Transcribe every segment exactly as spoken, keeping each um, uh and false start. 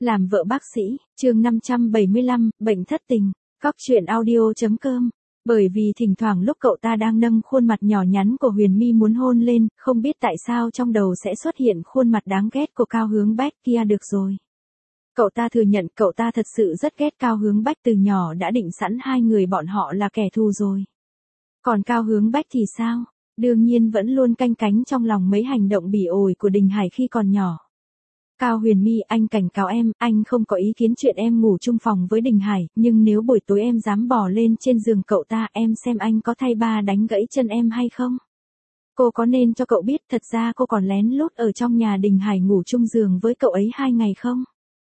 Làm vợ bác sĩ, chương năm trăm bảy mươi lăm, bệnh thất tình, cóc truyện audio chấm com. Bởi vì thỉnh thoảng lúc cậu ta đang nâng khuôn mặt nhỏ nhắn của Huyền My muốn hôn lên, không biết tại sao trong đầu sẽ xuất hiện khuôn mặt đáng ghét của Cao Hướng Bách kia được rồi. Cậu ta thừa nhận cậu ta thật sự rất ghét Cao Hướng Bách, từ nhỏ đã định sẵn hai người bọn họ là kẻ thù rồi. Còn Cao Hướng Bách thì sao? Đương nhiên vẫn luôn canh cánh trong lòng mấy hành động bỉ ổi của Đình Hải khi còn nhỏ. Cao Huyền My, anh cảnh cáo em, anh không có ý kiến chuyện em ngủ chung phòng với Đình Hải, nhưng nếu buổi tối em dám bò lên trên giường cậu ta, em xem anh có thay ba đánh gãy chân em hay không? Cô có nên cho cậu biết thật ra cô còn lén lút ở trong nhà Đình Hải ngủ chung giường với cậu ấy hai ngày không?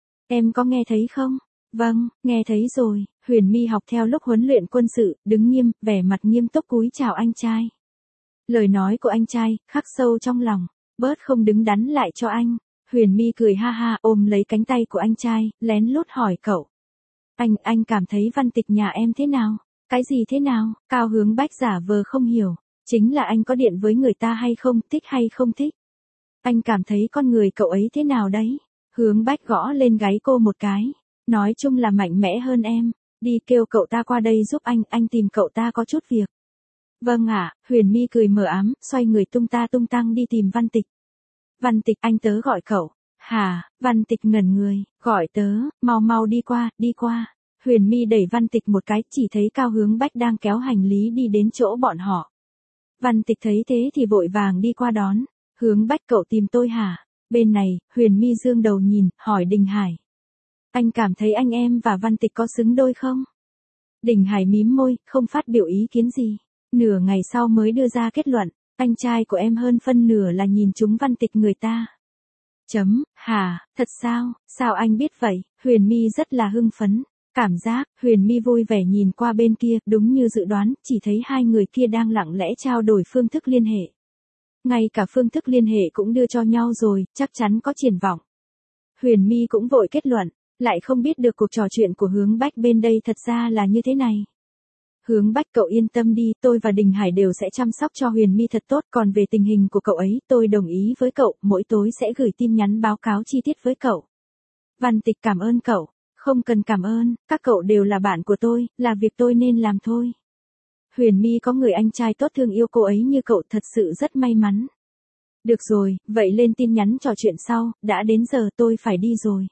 Em có nghe thấy không? Vâng, nghe thấy rồi. Huyền My học theo lúc huấn luyện quân sự, đứng nghiêm, vẻ mặt nghiêm túc cúi chào anh trai. Lời nói của anh trai, khắc sâu trong lòng, bớt không đứng đắn lại cho anh. Huyền My cười ha ha, ôm lấy cánh tay của anh trai, lén lút hỏi cậu. Anh, anh cảm thấy văn tịch nhà em thế nào? Cái gì thế nào? Cao Hướng Bách giả vờ không hiểu. Chính là anh có điện với người ta hay không, thích hay không thích? Anh cảm thấy con người cậu ấy thế nào đấy? Hướng Bách gõ lên gáy cô một cái. Nói chung là mạnh mẽ hơn em. Đi kêu cậu ta qua đây giúp anh, anh tìm cậu ta có chút việc. Vâng ạ, Huyền My cười mờ ám, xoay người tung ta tung tăng đi tìm Văn Tịch. Văn Tịch, anh tớ gọi cậu. Hả? Văn Tịch ngẩn người, gọi tớ, mau mau đi qua, đi qua. Huyền My đẩy Văn Tịch một cái, chỉ thấy Cao Hướng Bách đang kéo hành lý đi đến chỗ bọn họ. Văn Tịch thấy thế thì vội vàng đi qua đón. Hướng Bách, cậu tìm tôi hả? Bên này, Huyền My dương đầu nhìn, hỏi Đình Hải. Anh cảm thấy anh em và Văn Tịch có xứng đôi không? Đình Hải mím môi, không phát biểu ý kiến gì. Nửa ngày sau mới đưa ra kết luận, anh trai của em hơn phân nửa là nhìn trúng Văn Tịch người ta. Chấm, hả, thật sao, sao anh biết vậy? Huyền My rất là hưng phấn. Cảm giác, Huyền My vui vẻ nhìn qua bên kia, đúng như dự đoán, chỉ thấy hai người kia đang lặng lẽ trao đổi phương thức liên hệ. Ngay cả phương thức liên hệ cũng đưa cho nhau rồi, chắc chắn có triển vọng. Huyền My cũng vội kết luận, lại không biết được cuộc trò chuyện của Hướng Bách bên đây thật ra là như thế này. Hướng Bách, cậu yên tâm đi, tôi và Đình Hải đều sẽ chăm sóc cho Huyền My thật tốt, còn về tình hình của cậu ấy, tôi đồng ý với cậu, mỗi tối sẽ gửi tin nhắn báo cáo chi tiết với cậu. Văn Tịch, cảm ơn cậu. Không cần cảm ơn, các cậu đều là bạn của tôi, là việc tôi nên làm thôi. Huyền My có người anh trai tốt thương yêu cô ấy như cậu, thật sự rất may mắn. Được rồi, vậy lên tin nhắn trò chuyện sau, đã đến giờ tôi phải đi rồi.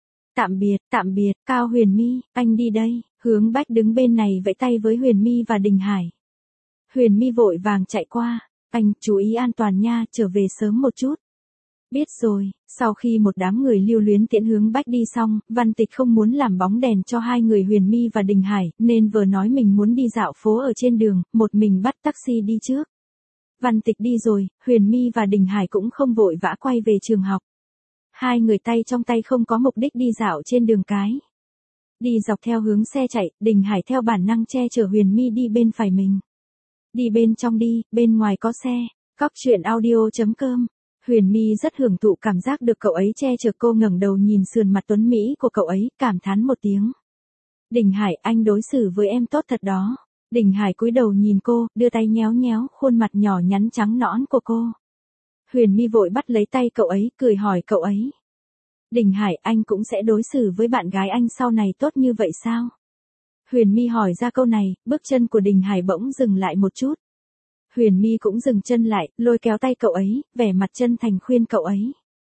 Tạm biệt, tạm biệt, Cao Huyền My, anh đi đây. Hướng Bách đứng bên này vẫy tay với Huyền My và Đình Hải. Huyền My vội vàng chạy qua. Anh, chú ý an toàn nha, trở về sớm một chút. Biết rồi. Sau khi một đám người lưu luyến tiễn Hướng Bách đi xong, Văn Tịch không muốn làm bóng đèn cho hai người Huyền My và Đình Hải, nên vừa nói mình muốn đi dạo phố ở trên đường, một mình bắt taxi đi trước. Văn Tịch đi rồi, Huyền My và Đình Hải cũng không vội vã quay về trường học. Hai người tay trong tay không có mục đích đi dạo trên đường cái. Đi dọc theo hướng xe chạy, Đình Hải theo bản năng che chở Huyền My đi bên phải mình. Đi bên trong đi, bên ngoài có xe. Cóc truyện audio chấm com. Huyền My rất hưởng thụ cảm giác được cậu ấy che chở cô, ngẩng đầu nhìn sườn mặt tuấn mỹ của cậu ấy, cảm thán một tiếng. Đình Hải, anh đối xử với em tốt thật đó. Đình Hải cúi đầu nhìn cô, đưa tay nhéo nhéo khuôn mặt nhỏ nhắn trắng nõn của cô. Huyền My vội bắt lấy tay cậu ấy, cười hỏi cậu ấy. Đình Hải, anh cũng sẽ đối xử với bạn gái anh sau này tốt như vậy sao? Huyền My hỏi ra câu này, bước chân của Đình Hải bỗng dừng lại một chút. Huyền My cũng dừng chân lại, lôi kéo tay cậu ấy, vẻ mặt chân thành khuyên cậu ấy.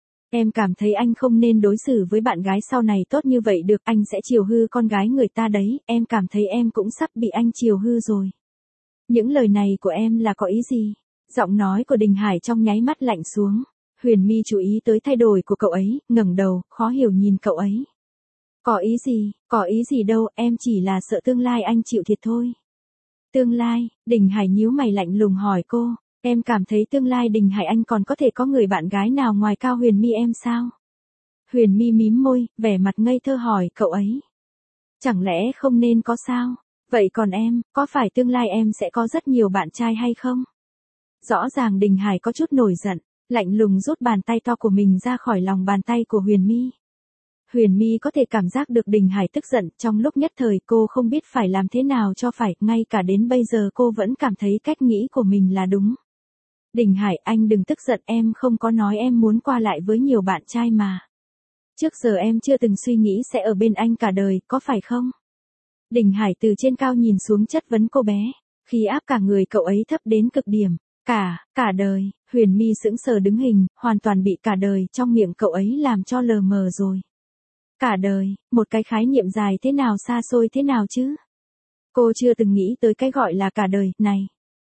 Em cảm thấy anh không nên đối xử với bạn gái sau này tốt như vậy được, anh sẽ chiều hư con gái người ta đấy, em cảm thấy em cũng sắp bị anh chiều hư rồi. Những lời này của em là có ý gì? Giọng nói của Đình Hải trong nháy mắt lạnh xuống. Huyền My chú ý tới thay đổi của cậu ấy, ngẩng đầu, khó hiểu nhìn cậu ấy. Có ý gì, có ý gì đâu, em chỉ là sợ tương lai anh chịu thiệt thôi. Tương lai, Đình Hải nhíu mày lạnh lùng hỏi cô, em cảm thấy tương lai Đình Hải anh còn có thể có người bạn gái nào ngoài Cao Huyền My em sao? Huyền My mím môi, vẻ mặt ngây thơ hỏi cậu ấy. Chẳng lẽ không nên có sao? Vậy còn em, có phải tương lai em sẽ có rất nhiều bạn trai hay không? Rõ ràng Đình Hải có chút nổi giận, lạnh lùng rút bàn tay to của mình ra khỏi lòng bàn tay của Huyền My. Huyền My có thể cảm giác được Đình Hải tức giận, trong lúc nhất thời cô không biết phải làm thế nào cho phải, ngay cả đến bây giờ cô vẫn cảm thấy cách nghĩ của mình là đúng. Đình Hải, anh đừng tức giận, em không có nói em muốn qua lại với nhiều bạn trai mà. Trước giờ em chưa từng suy nghĩ sẽ ở bên anh cả đời, có phải không? Đình Hải từ trên cao nhìn xuống chất vấn cô bé, khí áp cả người cậu ấy thấp đến cực điểm. Cả, cả đời, Huyền My sững sờ đứng hình, hoàn toàn bị cả đời trong miệng cậu ấy làm cho lờ mờ rồi. Cả đời, một cái khái niệm dài thế nào xa xôi thế nào chứ? Cô chưa từng nghĩ tới cái gọi là cả đời này.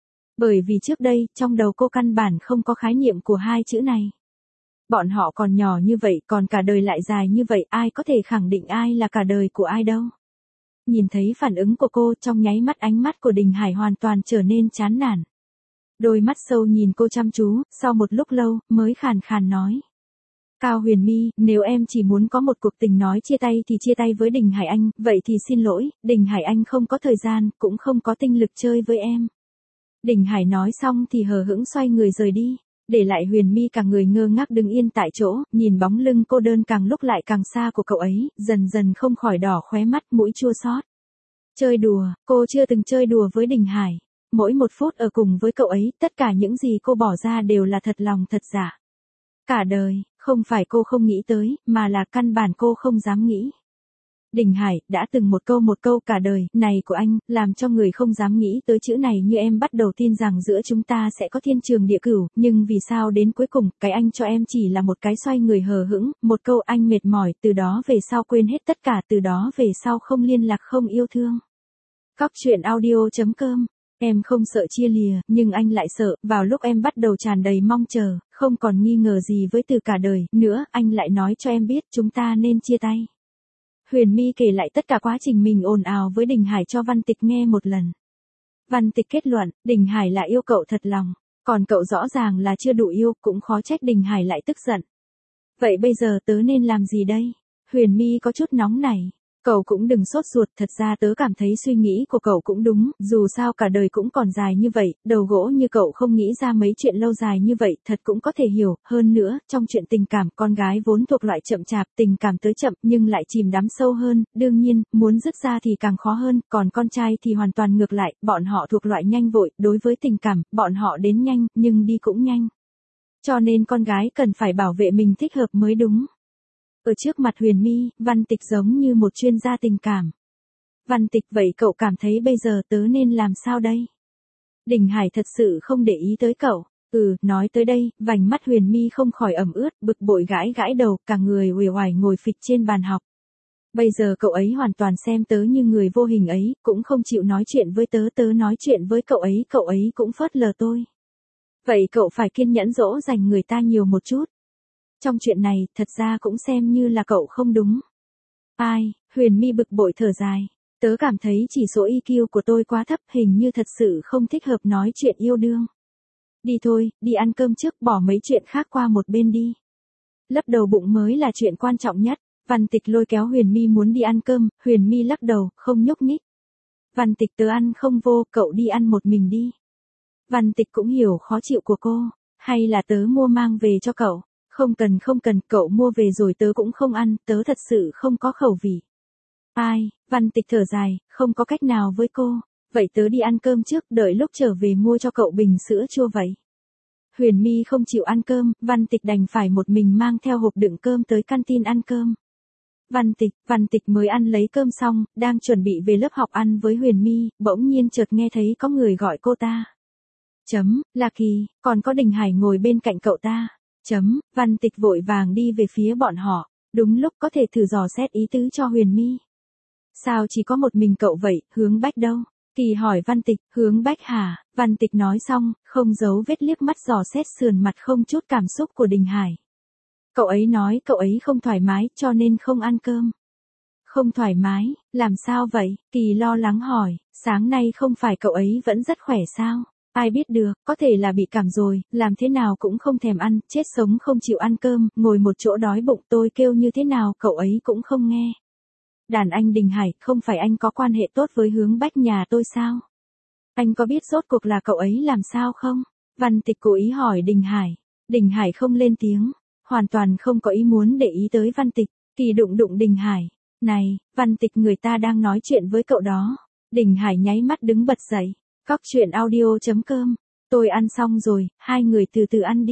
Bởi vì trước đây, trong đầu cô căn bản không có khái niệm của hai chữ này. Bọn họ còn nhỏ như vậy, còn cả đời lại dài như vậy, ai có thể khẳng định ai là cả đời của ai đâu. Nhìn thấy phản ứng của cô, trong nháy mắt ánh mắt của Đình Hải hoàn toàn trở nên chán nản. Đôi mắt sâu nhìn cô chăm chú, sau một lúc lâu, mới khàn khàn nói. Cao Huyền My, nếu em chỉ muốn có một cuộc tình nói chia tay thì chia tay với Đình Hải Anh, vậy thì xin lỗi, Đình Hải Anh không có thời gian, cũng không có tinh lực chơi với em. Đình Hải nói xong thì hờ hững xoay người rời đi, để lại Huyền My cả người ngơ ngác đứng yên tại chỗ, nhìn bóng lưng cô đơn càng lúc lại càng xa của cậu ấy, dần dần không khỏi đỏ khóe mắt, mũi chua xót. Chơi đùa, cô chưa từng chơi đùa với Đình Hải. Mỗi một phút ở cùng với cậu ấy, tất cả những gì cô bỏ ra đều là thật lòng thật giả. Cả đời, không phải cô không nghĩ tới, mà là căn bản cô không dám nghĩ. Đình Hải, đã từng một câu một câu cả đời này của anh, làm cho người không dám nghĩ tới chữ này như em bắt đầu tin rằng giữa chúng ta sẽ có thiên trường địa cửu, nhưng vì sao đến cuối cùng, cái anh cho em chỉ là một cái xoay người hờ hững, một câu anh mệt mỏi, từ đó về sau quên hết tất cả, từ đó về sau không liên lạc không yêu thương. Cóc truyện audio chấm com. Em không sợ chia lìa, nhưng anh lại sợ, vào lúc em bắt đầu tràn đầy mong chờ, không còn nghi ngờ gì với từ cả đời, nữa, anh lại nói cho em biết chúng ta nên chia tay. Huyền My kể lại tất cả quá trình mình ồn ào với Đình Hải cho Văn Tịch nghe một lần. Văn Tịch kết luận, Đình Hải là yêu cậu thật lòng, còn cậu rõ ràng là chưa đủ yêu, cũng khó trách Đình Hải lại tức giận. Vậy bây giờ tớ nên làm gì đây? Huyền My có chút nóng nảy. Cậu cũng đừng sốt ruột, thật ra tớ cảm thấy suy nghĩ của cậu cũng đúng, dù sao cả đời cũng còn dài như vậy, đầu gỗ như cậu không nghĩ ra mấy chuyện lâu dài như vậy, thật cũng có thể hiểu, hơn nữa, trong chuyện tình cảm, con gái vốn thuộc loại chậm chạp, tình cảm tới chậm, nhưng lại chìm đắm sâu hơn, đương nhiên, muốn dứt ra thì càng khó hơn, còn con trai thì hoàn toàn ngược lại, bọn họ thuộc loại nhanh vội, đối với tình cảm, bọn họ đến nhanh, nhưng đi cũng nhanh. Cho nên con gái cần phải bảo vệ mình thích hợp mới đúng. Ở trước mặt Huyền My, Văn Tịch giống như một chuyên gia tình cảm. Văn Tịch, vậy cậu cảm thấy bây giờ tớ nên làm sao đây? Đình Hải thật sự không để ý tới cậu. Ừ, nói tới đây, vành mắt Huyền My không khỏi ẩm ướt, bực bội gãi gãi đầu, cả người uể oải ngồi phịch trên bàn học. Bây giờ cậu ấy hoàn toàn xem tớ như người vô hình ấy, cũng không chịu nói chuyện với tớ, tớ nói chuyện với cậu ấy, cậu ấy cũng phớt lờ tôi. Vậy cậu phải kiên nhẫn dỗ dành người ta nhiều một chút. Trong chuyện này, thật ra cũng xem như là cậu không đúng. Ai, Huyền My bực bội thở dài. Tớ cảm thấy chỉ số i kiu của tôi quá thấp, hình như thật sự không thích hợp nói chuyện yêu đương. Đi thôi, đi ăn cơm trước, bỏ mấy chuyện khác qua một bên đi. Lấp đầu bụng mới là chuyện quan trọng nhất. Văn Tịch lôi kéo Huyền My muốn đi ăn cơm, Huyền My lắc đầu, không nhúc nhích. Văn Tịch, tớ ăn không vô, cậu đi ăn một mình đi. Văn Tịch cũng hiểu khó chịu của cô, hay là tớ mua mang về cho cậu? Không cần không cần, cậu mua về rồi tớ cũng không ăn, tớ thật sự không có khẩu vị. Ai, Văn Tịch thở dài, không có cách nào với cô. Vậy tớ đi ăn cơm trước, đợi lúc trở về mua cho cậu bình sữa chua vậy. Huyền My không chịu ăn cơm, Văn Tịch đành phải một mình mang theo hộp đựng cơm tới canteen ăn cơm. Văn Tịch, Văn Tịch mới ăn lấy cơm xong, đang chuẩn bị về lớp học ăn với Huyền My, bỗng nhiên chợt nghe thấy có người gọi cô ta. Chấm, là Kỳ, còn có Đình Hải ngồi bên cạnh cậu ta. Chấm, Văn Tịch vội vàng đi về phía bọn họ, đúng lúc có thể thử dò xét ý tứ cho Huyền My. Sao chỉ có một mình cậu vậy, Hướng Bách đâu? Kỳ hỏi Văn Tịch, Hướng Bách hả? Văn Tịch nói xong, không giấu vết liếc mắt dò xét sườn mặt không chút cảm xúc của Đình Hải. Cậu ấy nói cậu ấy không thoải mái cho nên không ăn cơm. Không thoải mái, làm sao vậy? Kỳ lo lắng hỏi, sáng nay không phải cậu ấy vẫn rất khỏe sao? Ai biết được, có thể là bị cảm rồi, làm thế nào cũng không thèm ăn, chết sống không chịu ăn cơm, ngồi một chỗ đói bụng, tôi kêu như thế nào cậu ấy cũng không nghe. Đàn anh Đình Hải, không phải anh có quan hệ tốt với Hướng Bách nhà tôi sao? Anh có biết rốt cuộc là cậu ấy làm sao không? Văn Tịch cố ý hỏi Đình Hải. Đình Hải không lên tiếng, hoàn toàn không có ý muốn để ý tới Văn Tịch. Kỳ đụng đụng Đình Hải. Này, Văn Tịch, người ta đang nói chuyện với cậu đó. Đình Hải nháy mắt đứng bật dậy. Cóc truyện audio chấm com. Tôi ăn xong rồi, hai người từ từ ăn đi.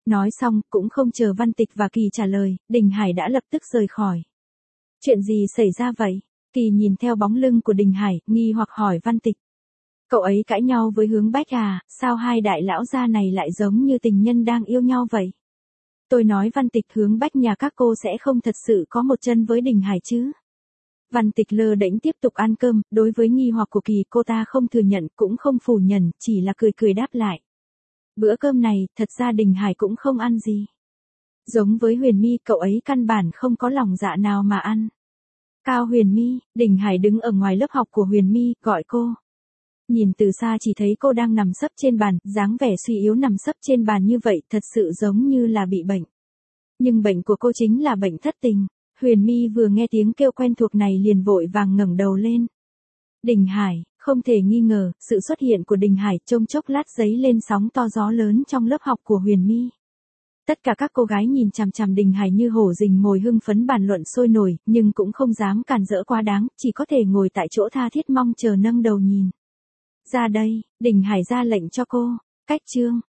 Nói xong, cũng không chờ Văn Tịch và Kỳ trả lời, Đình Hải đã lập tức rời khỏi. Chuyện gì xảy ra vậy? Kỳ nhìn theo bóng lưng của Đình Hải, nghi hoặc hỏi Văn Tịch. Cậu ấy cãi nhau với Hướng Bách à, sao hai đại lão gia này lại giống như tình nhân đang yêu nhau vậy? Tôi nói Văn Tịch, Hướng Bách nhà các cô sẽ không thật sự có một chân với Đình Hải chứ? Văn Tịch lơ đễnh tiếp tục ăn cơm, đối với nghi hoặc của Kỳ cô ta không thừa nhận cũng không phủ nhận, chỉ là cười cười đáp lại. Bữa cơm này, thật ra Đình Hải cũng không ăn gì. Giống với Huyền My, cậu ấy căn bản không có lòng dạ nào mà ăn. Cao Huyền My, Đình Hải đứng ở ngoài lớp học của Huyền My, gọi cô. Nhìn từ xa chỉ thấy cô đang nằm sấp trên bàn, dáng vẻ suy yếu nằm sấp trên bàn như vậy, thật sự giống như là bị bệnh. Nhưng bệnh của cô chính là bệnh thất tình. Huyền My vừa nghe tiếng kêu quen thuộc này liền vội vàng ngẩng đầu lên. Đình Hải, không thể nghi ngờ, sự xuất hiện của Đình Hải trong chốc lát giấy lên sóng to gió lớn trong lớp học của Huyền My. Tất cả các cô gái nhìn chằm chằm Đình Hải như hổ rình mồi, hưng phấn bàn luận sôi nổi, nhưng cũng không dám cản rỡ quá đáng, chỉ có thể ngồi tại chỗ tha thiết mong chờ nâng đầu nhìn. Ra đây, Đình Hải ra lệnh cho cô, cách chương.